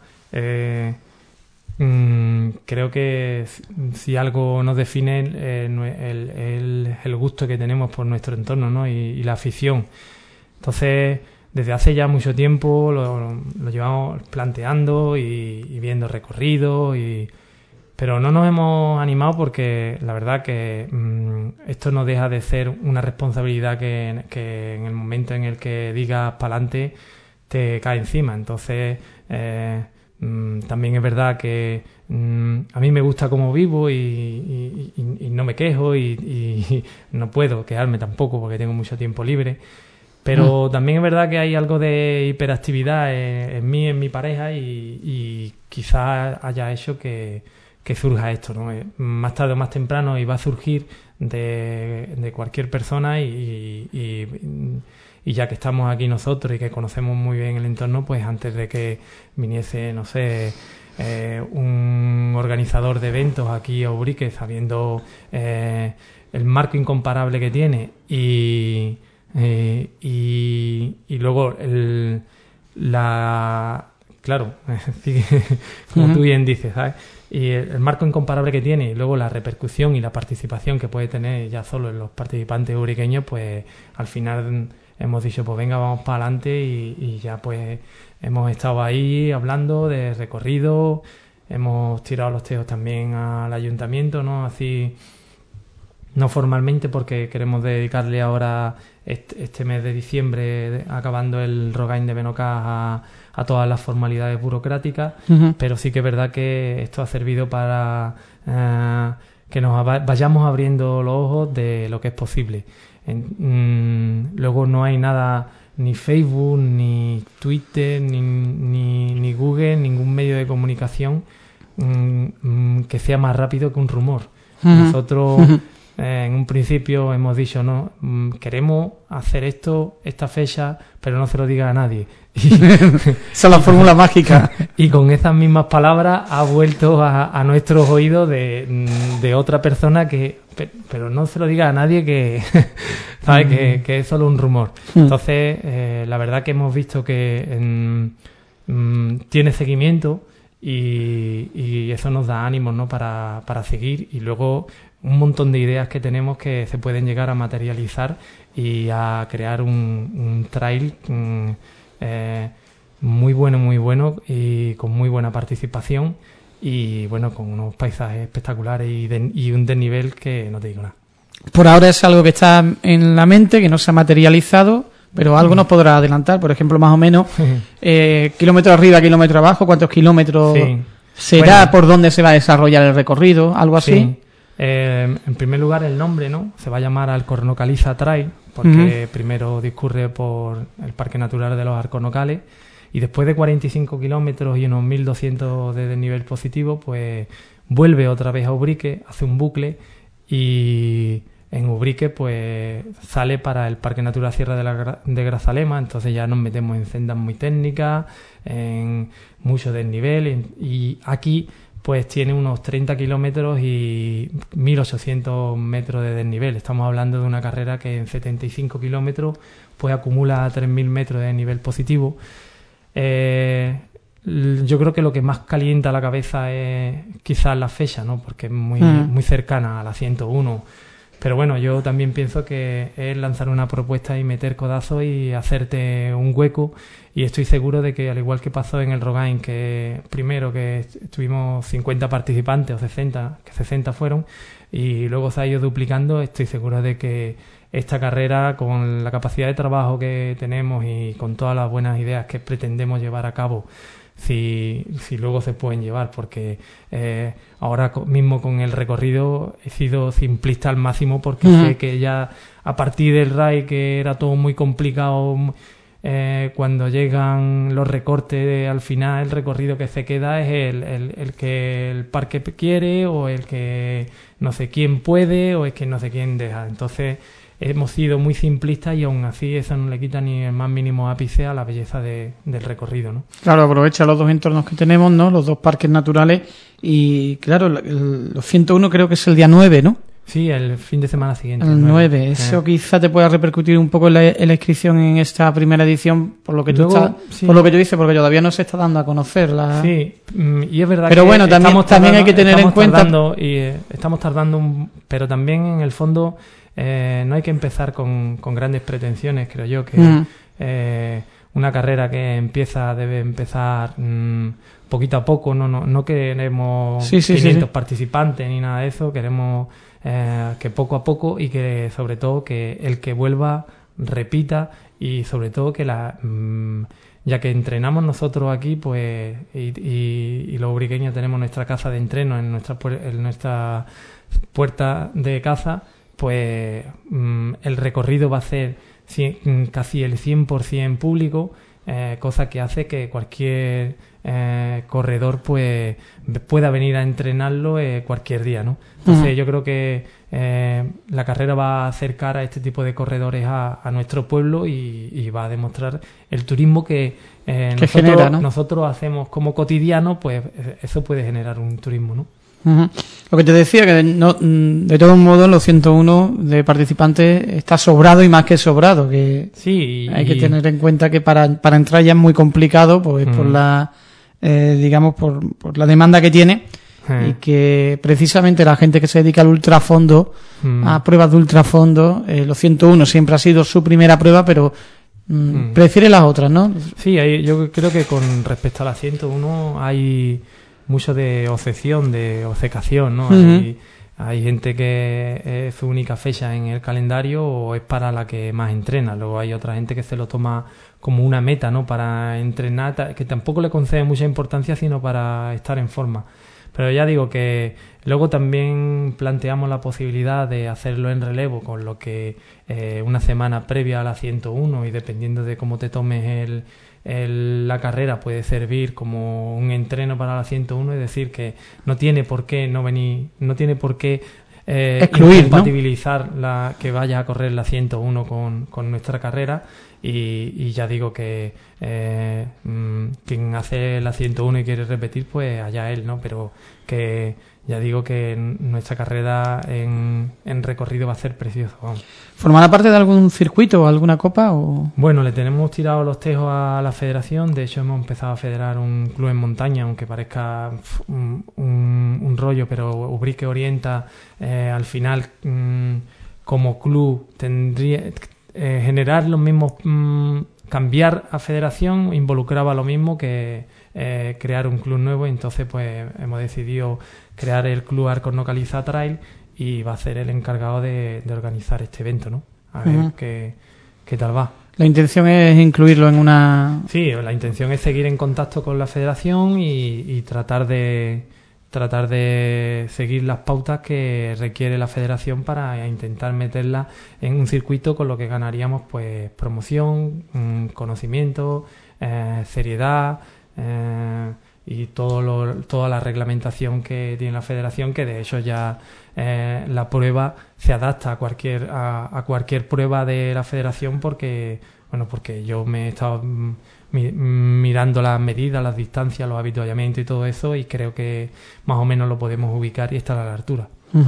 Creo que si algo nos define el gusto que tenemos por nuestro entorno, ¿no? y la afición. Entonces, desde hace ya mucho tiempo lo llevamos planteando y viendo recorridos, y Pero no nos hemos animado porque la verdad que esto no deja de ser una responsabilidad que en el momento en el que digas para adelante te cae encima. Entonces también es verdad que a mí me gusta cómo vivo y no me quejo y no puedo quejarme tampoco porque tengo mucho tiempo libre. Pero también es verdad que hay algo de hiperactividad en mí, en mi pareja y quizás haya hecho que surja esto, ¿no? Más tarde o más temprano iba a surgir de cualquier persona y ya que estamos aquí nosotros y que conocemos muy bien el entorno, pues antes de que viniese, no sé, un organizador de eventos aquí a Ubrique, sabiendo el marco incomparable que tiene y luego claro, como tú bien dices, ¿sabes? Y el marco incomparable que tiene y luego la repercusión y la participación que puede tener ya solo en los participantes ubriqueños, pues al final hemos dicho, pues venga, vamos para adelante y ya pues hemos estado ahí hablando de recorrido, hemos tirado los teos también al ayuntamiento, ¿no? Así, no formalmente porque queremos dedicarle ahora este mes de diciembre, acabando el Rogain de Benocas, a todas las formalidades burocráticas, pero sí que es verdad que esto ha servido para que nos vayamos abriendo los ojos de lo que es posible. Luego no hay nada, ni Facebook, ni Twitter, ni Google, ningún medio de comunicación que sea más rápido que un rumor. Nosotros en un principio hemos dicho, no, queremos hacer esta fecha, pero no se lo diga a nadie. Esa es la fórmula mágica. Y con esas mismas palabras ha vuelto a nuestros oídos de otra persona pero no se lo diga a nadie que sabe que es solo un rumor. Entonces la verdad que hemos visto que tiene seguimiento y eso nos da ánimos, ¿no? para seguir, y luego un montón de ideas que tenemos que se pueden llegar a materializar y a crear un trail muy bueno y con muy buena participación y bueno, con unos paisajes espectaculares y un desnivel que no te digo nada. Por ahora es algo que está en la mente, que no se ha materializado, pero algo nos podrá adelantar, por ejemplo, más o menos kilómetro arriba, kilómetro abajo, cuántos kilómetros será, por dónde se va a desarrollar el recorrido, algo así. Sí. En primer lugar, el nombre, ¿no? Se va a llamar Alcornocaliza Trail, porque primero discurre por el Parque Natural de los Alcornocales y después de 45 kilómetros y unos 1.200 de desnivel positivo, pues vuelve otra vez a Ubrique, hace un bucle y en Ubrique pues sale para el Parque Natural Sierra de Grazalema. Entonces ya nos metemos en sendas muy técnicas, en mucho desnivel y aquí pues tiene unos 30 kilómetros y 1.800 metros de desnivel. Estamos hablando de una carrera que en 75 kilómetros pues acumula 3.000 metros de desnivel positivo. Yo creo que lo que más calienta la cabeza es quizás la fecha, ¿no? Porque es muy cercana a la 101. Pero bueno, yo también pienso que es lanzar una propuesta y meter codazos y hacerte un hueco, y estoy seguro de que, al igual que pasó en el Rogain, que primero que tuvimos 50 participantes o 60, que 60 fueron, y luego se ha ido duplicando, estoy seguro de que esta carrera, con la capacidad de trabajo que tenemos y con todas las buenas ideas que pretendemos llevar a cabo, si luego se pueden llevar, porque ahora mismo con el recorrido he sido simplista al máximo, porque sé que ya a partir del RAI, que era todo muy complicado, cuando llegan los recortes al final, el recorrido que se queda es el que el parque quiere, o el que no sé quién puede, o es que no sé quién deja. Entonces hemos sido muy simplistas y aún así eso no le quita ni el más mínimo ápice a la belleza del recorrido, ¿no? Claro, aprovecha los dos entornos que tenemos, ¿no? Los dos parques naturales y, claro, los 101 creo que es el día 9, ¿no? Sí, el fin de semana siguiente. El 9. Eso quizá te pueda repercutir un poco en la inscripción en esta primera edición, por lo que por lo que tú dices, porque todavía no se está dando a conocer la... Sí, y es verdad. Pero que bueno, también hay que tener en cuenta... Estamos tardando, pero también en el fondo no hay que empezar con grandes pretensiones, creo yo, que una carrera que debe empezar poquito a poco, no queremos 500 participantes ni nada de eso, queremos que poco a poco y que sobre todo que el que vuelva repita y sobre todo que ya que entrenamos nosotros aquí, pues y los ubriqueños tenemos nuestra casa de entreno en nuestra puerta de caza, pues el recorrido va a ser casi el 100% público, cosa que hace que cualquier corredor pues pueda venir a entrenarlo cualquier día, ¿no? Entonces yo creo que la carrera va a acercar a este tipo de corredores a nuestro pueblo y va a demostrar el turismo que nosotros hacemos como cotidiano, pues eso puede generar un turismo, ¿no? Lo que te decía, que de todos modos los 101 de participantes está sobrado y más que sobrado, que sí, hay que tener en cuenta que para entrar ya es muy complicado, pues por la digamos por la demanda que tiene, y que precisamente la gente que se dedica al ultrafondo, a pruebas de ultrafondo, los 101 siempre ha sido su primera prueba, pero prefiere las otras, ¿no? Sí, yo creo que con respecto a la 101 hay mucho de obsesión, de obcecación, ¿no? Hay gente que es su única fecha en el calendario o es para la que más entrena. Luego hay otra gente que se lo toma como una meta, ¿no? Para entrenar, que tampoco le concede mucha importancia, sino para estar en forma. Pero ya digo que luego también planteamos la posibilidad de hacerlo en relevo, con lo que una semana previa a la 101 y dependiendo de cómo te tomes la carrera puede servir como un entreno para la 101, es decir, que no tiene por qué excluir, incompatibilizar, ¿no? Que vaya a correr la 101 con nuestra carrera y ya digo que quien hace la 101 y quiere repetir, pues allá él, ¿no? Pero que ya digo que nuestra carrera en recorrido va a ser precioso. Vamos. ¿Formará parte de algún circuito o alguna copa? O... Bueno, le tenemos tirado los tejos a la federación. De hecho, hemos empezado a federar un club en montaña, aunque parezca un rollo, pero Ubrique Orienta al final como club tendría generar los mismos, cambiar a federación involucraba lo mismo que crear un club nuevo, y entonces pues hemos decidido crear el club Arcos No Caliza Trail y va a ser el encargado de organizar este evento, ¿no? A ver qué tal va. La intención es incluirlo en una... Sí, la intención es seguir en contacto con la federación y tratar de seguir las pautas que requiere la federación para intentar meterla en un circuito, con lo que ganaríamos pues promoción, conocimiento, seriedad y toda la reglamentación que tiene la federación, que de hecho ya la prueba se adapta a cualquier prueba de la federación, porque yo me he estado mirando las medidas, las distancias, los avituallamientos y todo eso, y creo que más o menos lo podemos ubicar y estar a la altura.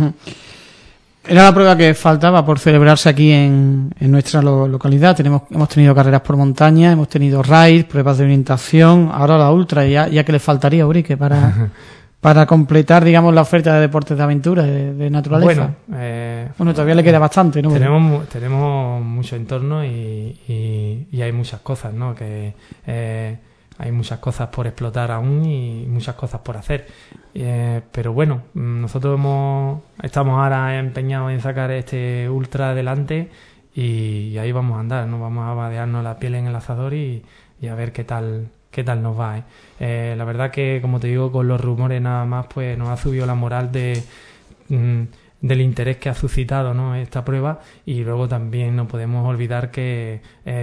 Era la prueba que faltaba por celebrarse aquí en nuestra localidad. Hemos tenido carreras por montaña, hemos tenido raids, pruebas de orientación, ahora la ultra, y ya que le faltaría, Ubrique, para completar, digamos, la oferta de deportes de aventura, de naturaleza. Bueno, todavía le queda bastante, ¿no? Tenemos mucho entorno y hay muchas cosas, ¿no? Que hay muchas cosas por explotar aún y muchas cosas por hacer. Pero bueno, nosotros estamos ahora empeñados en sacar este ultra adelante y ahí vamos a andar, ¿no? Vamos a vadearnos la piel en el asador y a ver qué tal nos va, La verdad que, como te digo, con los rumores nada más, pues nos ha subido la moral del interés que ha suscitado, ¿no?, esta prueba. Y luego también no podemos olvidar que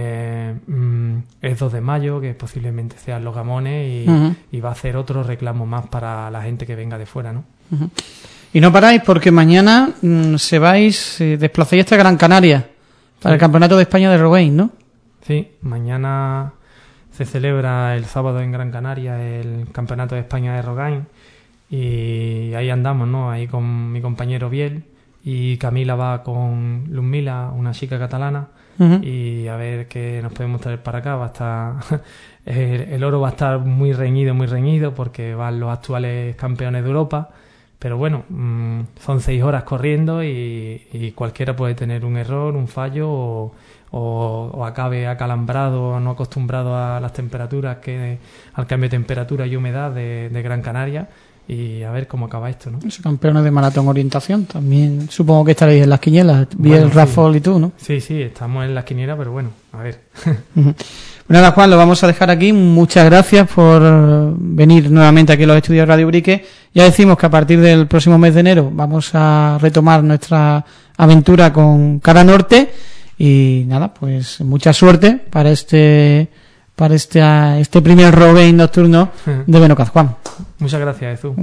es 2 de mayo, que posiblemente sean los Gamones y va a hacer otro reclamo más para la gente que venga de fuera, ¿no? Y no paráis, porque mañana desplazáis hasta Gran Canaria para el Campeonato de España de Rogaine, ¿no? Sí, mañana se celebra el sábado en Gran Canaria el Campeonato de España de Rogaine y ahí andamos, ¿no? Ahí con mi compañero Biel, y Camila va con Luzmila, una chica catalana, y a ver qué nos podemos traer para acá. Va a estar el oro va a estar muy reñido porque van los actuales campeones de Europa, pero bueno, son 6 horas corriendo y cualquiera puede tener un error, un fallo o o acabe acalambrado o no acostumbrado a las temperaturas, al cambio de temperatura y humedad de Gran Canaria, y a ver cómo acaba esto, ¿no? Los campeones de maratón orientación también supongo que estaréis en las quinielas, Bueno, Rafol y tú, ¿no? Sí, estamos en las quinielas, pero bueno, a ver. Pues nada, Juan, lo vamos a dejar aquí. Muchas gracias por venir nuevamente aquí a los estudios de Radio Ubrique. Ya decimos que a partir del próximo mes de enero vamos a retomar nuestra aventura con Cara Norte, y nada, pues mucha suerte para este primer road game nocturno de Benocaz, Juan. Muchas gracias, Jesús.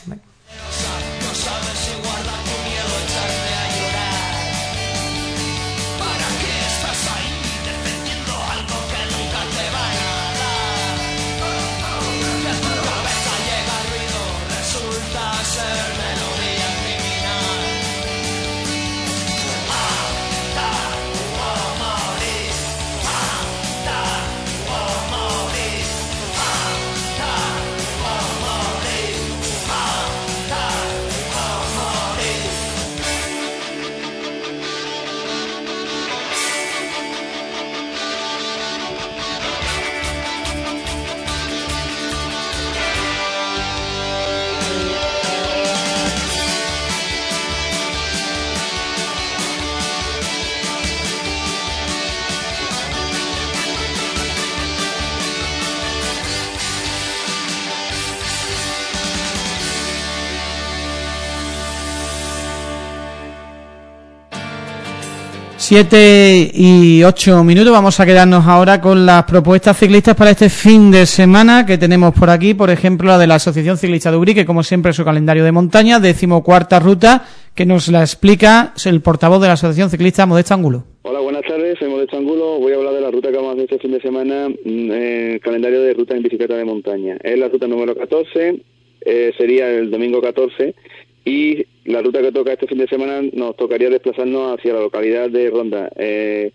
Siete y 8 minutos. Vamos a quedarnos ahora con las propuestas ciclistas para este fin de semana que tenemos por aquí. Por ejemplo, la de la Asociación Ciclista de Ubrique, como siempre, su calendario de montaña, 14ª ruta, que nos la explica el portavoz de la Asociación Ciclista, Modesto Angulo. Hola, buenas tardes, soy Modesto Angulo. Voy a hablar de la ruta que vamos a hacer este fin de semana, el calendario de rutas en bicicleta de montaña. Es la ruta número 14, sería el domingo 14, y la ruta que toca este fin de semana nos tocaría desplazarnos hacia la localidad de Ronda. Es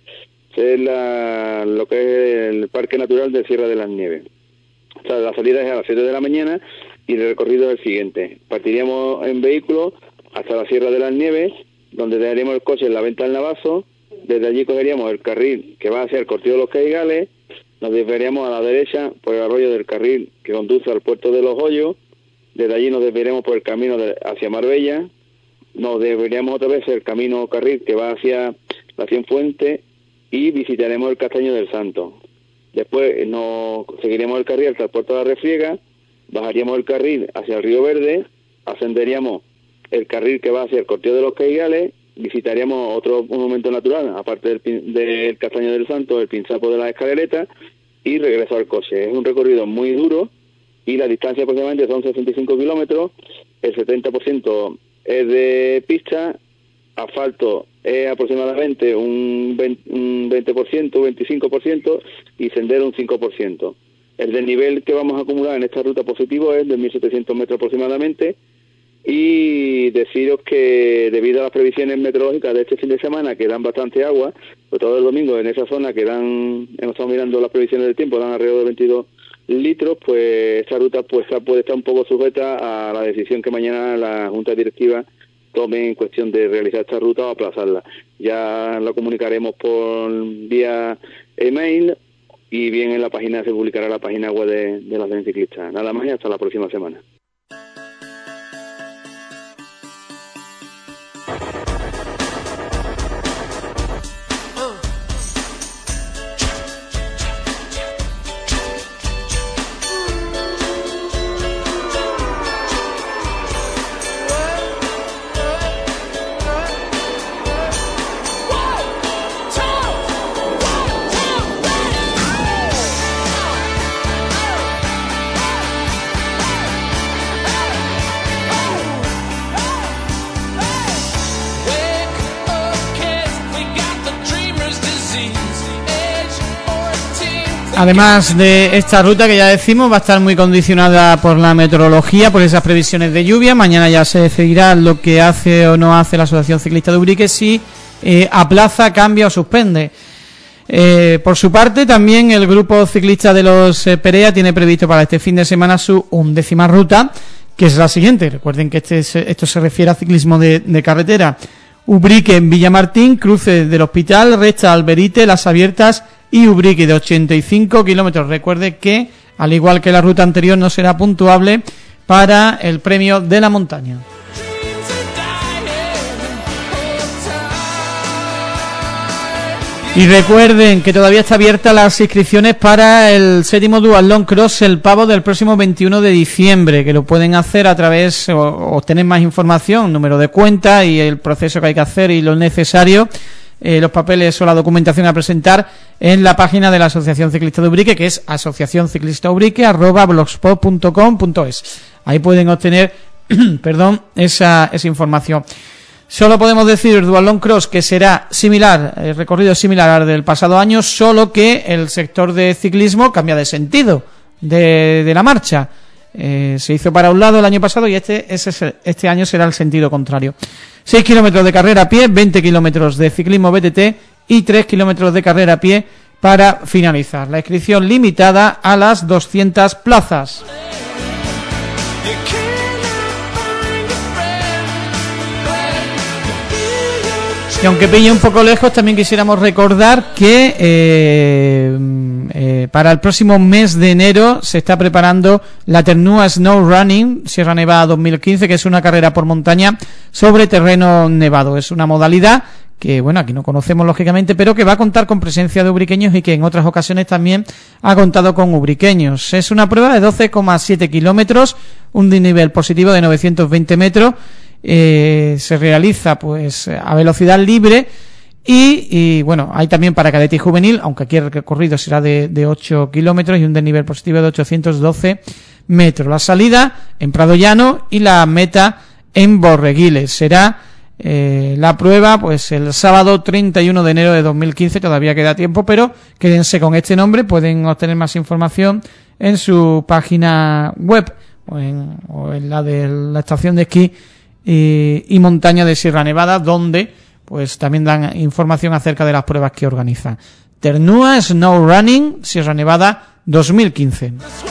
lo que es el Parque Natural de Sierra de las Nieves. O sea, la salida es a las 7 de la mañana y el recorrido es el siguiente. Partiríamos en vehículo hasta la Sierra de las Nieves, donde dejaríamos el coche en la Venta del Navazo. Desde allí cogeríamos el carril que va hacia el Cortillo de los Caigales, nos desviaríamos a la derecha por el arroyo del carril que conduce al puerto de Los Hoyos. Desde allí nos desviaríamos por el camino hacia Marbella, nos desviaríamos otra vez el camino carril que va hacia la Cienfuente y visitaremos el Castaño del Santo. Después nos seguiríamos el carril hasta el puerto de la Refriega, bajaríamos el carril hacia el Río Verde, ascenderíamos el carril que va hacia el Cortillo de los Caigales, visitaríamos otro monumento natural, aparte del Castaño del Santo, el Pinzapo de las Escaleretas, y regreso al coche. Es un recorrido muy duro y la distancia aproximadamente son 65 kilómetros, el 70% es de pista, asfalto es aproximadamente un 20%, 25% y sendero un 5%. El desnivel que vamos a acumular en esta ruta positivo es de 1.700 metros aproximadamente, y deciros que debido a las previsiones meteorológicas de este fin de semana, que dan bastante agua, sobre todo el domingo en esa zona que hemos estado mirando las previsiones del tiempo, dan alrededor de 22 litros, pues esta ruta puede estar un poco sujeta a la decisión que mañana la Junta Directiva tome en cuestión de realizar esta ruta o aplazarla. Ya la comunicaremos por vía email y bien en la página se publicará la página web de la Asociación Ciclista. Nada más y hasta la próxima semana. Además de esta ruta que ya decimos va a estar muy condicionada por la meteorología, por esas previsiones de lluvia. Mañana ya se decidirá lo que hace o no hace la Asociación Ciclista de Ubrique, si aplaza, cambia o suspende. Por su parte, también el grupo ciclista de los Perea tiene previsto para este fin de semana su 11ª ruta, que es la siguiente. Recuerden que esto se refiere a ciclismo de carretera. Ubrique en Villamartín, cruce del Hospital, recta Alberite, Las Abiertas y Ubrique de 85 kilómetros. Recuerde que, al igual que la ruta anterior, no será puntuable para el premio de la montaña. Y recuerden que todavía está abierta las inscripciones para el 7º Duatlón Cross El Pavo del próximo 21 de diciembre, que lo pueden hacer a través, o obtener más información, número de cuenta y el proceso que hay que hacer y lo necesario, los papeles o la documentación a presentar en la página de la Asociación Ciclista de Ubrique, que es asociacionciclistaubrique@blogspot.com.es. Ahí pueden obtener esa información. Solo podemos decir el Duatlón Cross que será similar, el recorrido es similar al del pasado año, solo que el sector de ciclismo cambia de sentido de la marcha. Se hizo para un lado el año pasado y este año será el sentido contrario. 6 kilómetros de carrera a pie, 20 kilómetros de ciclismo BTT y 3 kilómetros de carrera a pie para finalizar. La inscripción limitada a las 200 plazas. Y aunque pille un poco lejos, también quisiéramos recordar que para el próximo mes de enero se está preparando la Ternúa Snow Running Sierra Nevada 2015, que es una carrera por montaña sobre terreno nevado. Es una modalidad que, bueno, aquí no conocemos lógicamente, pero que va a contar con presencia de ubriqueños y que en otras ocasiones también ha contado con ubriqueños. Es una prueba de 12,7 kilómetros, un nivel positivo de 920 metros. Se realiza pues a velocidad libre y bueno, hay también para cadete y juvenil, aunque aquí el recorrido será de 8 kilómetros y un desnivel positivo de 812 metros. La salida en Prado Llano y la meta en Borreguiles. Será la prueba pues el sábado 31 de enero de 2015, todavía queda tiempo, pero quédense con este nombre, pueden obtener más información en su página web o en la de la estación de esquí y montaña de Sierra Nevada, donde pues también dan información acerca de las pruebas que organizan. Ternúa Snow Running Sierra Nevada 2015.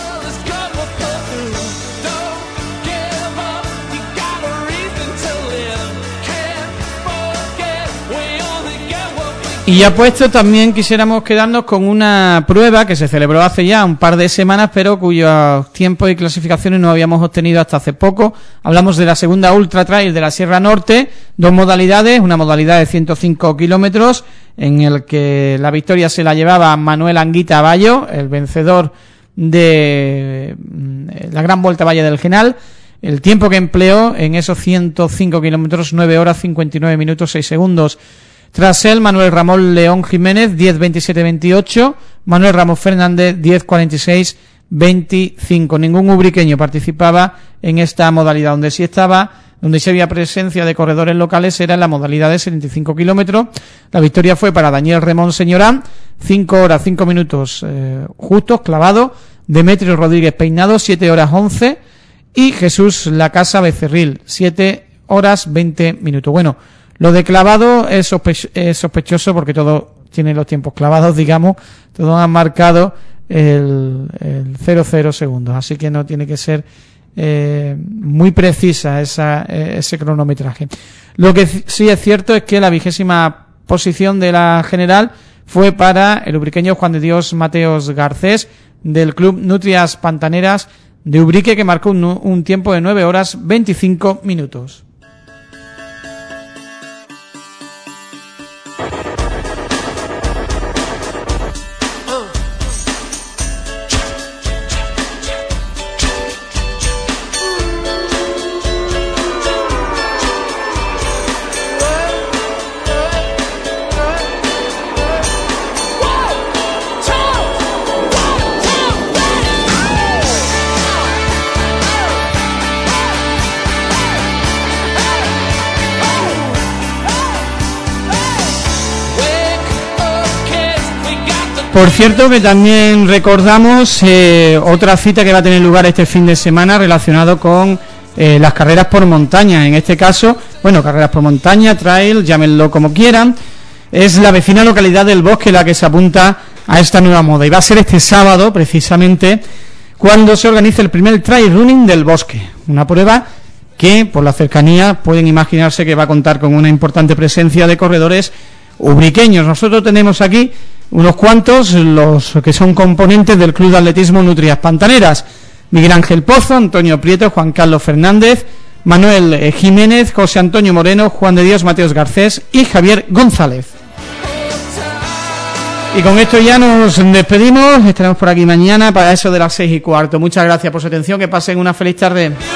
Y ya puesto, también quisiéramos quedarnos con una prueba que se celebró hace ya un par de semanas, pero cuyos tiempos y clasificaciones no habíamos obtenido hasta hace poco. Hablamos de la segunda Ultra Trail de la Sierra Norte, 2 modalidades, una modalidad de 105 kilómetros, en el que la victoria se la llevaba Manuel Anguita Bayo, el vencedor de la Gran Vuelta Valle del Genal. El tiempo que empleó en esos 105 kilómetros, 9 horas 59 minutos 6 segundos. Tras él, Manuel Ramón León Jiménez, 10.27.28, Manuel Ramos Fernández, 10.46.25. Ningún ubriqueño participaba en esta modalidad. Donde sí había presencia de corredores locales era en la modalidad de 75 kilómetros. La victoria fue para Daniel Remón Señorán, 5 horas 5 minutos justos, clavado. Demetrio Rodríguez Peinado, 7 horas 11. Y Jesús Lacasa Becerril, 7 horas 20 minutos. Bueno, lo de clavado es sospechoso porque todos tienen los tiempos clavados, digamos, todos han marcado el 0,0 segundos, así que no tiene que ser muy precisa ese cronometraje. Lo que sí es cierto es que la 20ª posición de la general fue para el ubriqueño Juan de Dios Mateos Garcés, del club Nutrias Pantaneras de Ubrique, que marcó un tiempo de 9 horas 25 minutos. Por cierto, que también recordamos otra cita que va a tener lugar este fin de semana relacionado con las carreras por montaña. En este caso, bueno, carreras por montaña, trail, llámenlo como quieran. Es la vecina localidad del Bosque la que se apunta a esta nueva moda. Y va a ser este sábado, precisamente, cuando se organice el primer trail running del Bosque. Una prueba que por la cercanía pueden imaginarse que va a contar con una importante presencia de corredores ubriqueños. Nosotros tenemos aquí unos cuantos, los que son componentes del Club de Atletismo Nutrias Pantaneras: Miguel Ángel Pozo, Antonio Prieto, Juan Carlos Fernández, Manuel Jiménez, José Antonio Moreno, Juan de Dios Mateos Garcés y Javier González. Y con esto ya nos despedimos. Estaremos por aquí mañana para eso de las 6:15. Muchas gracias por su atención, que pasen una feliz tarde.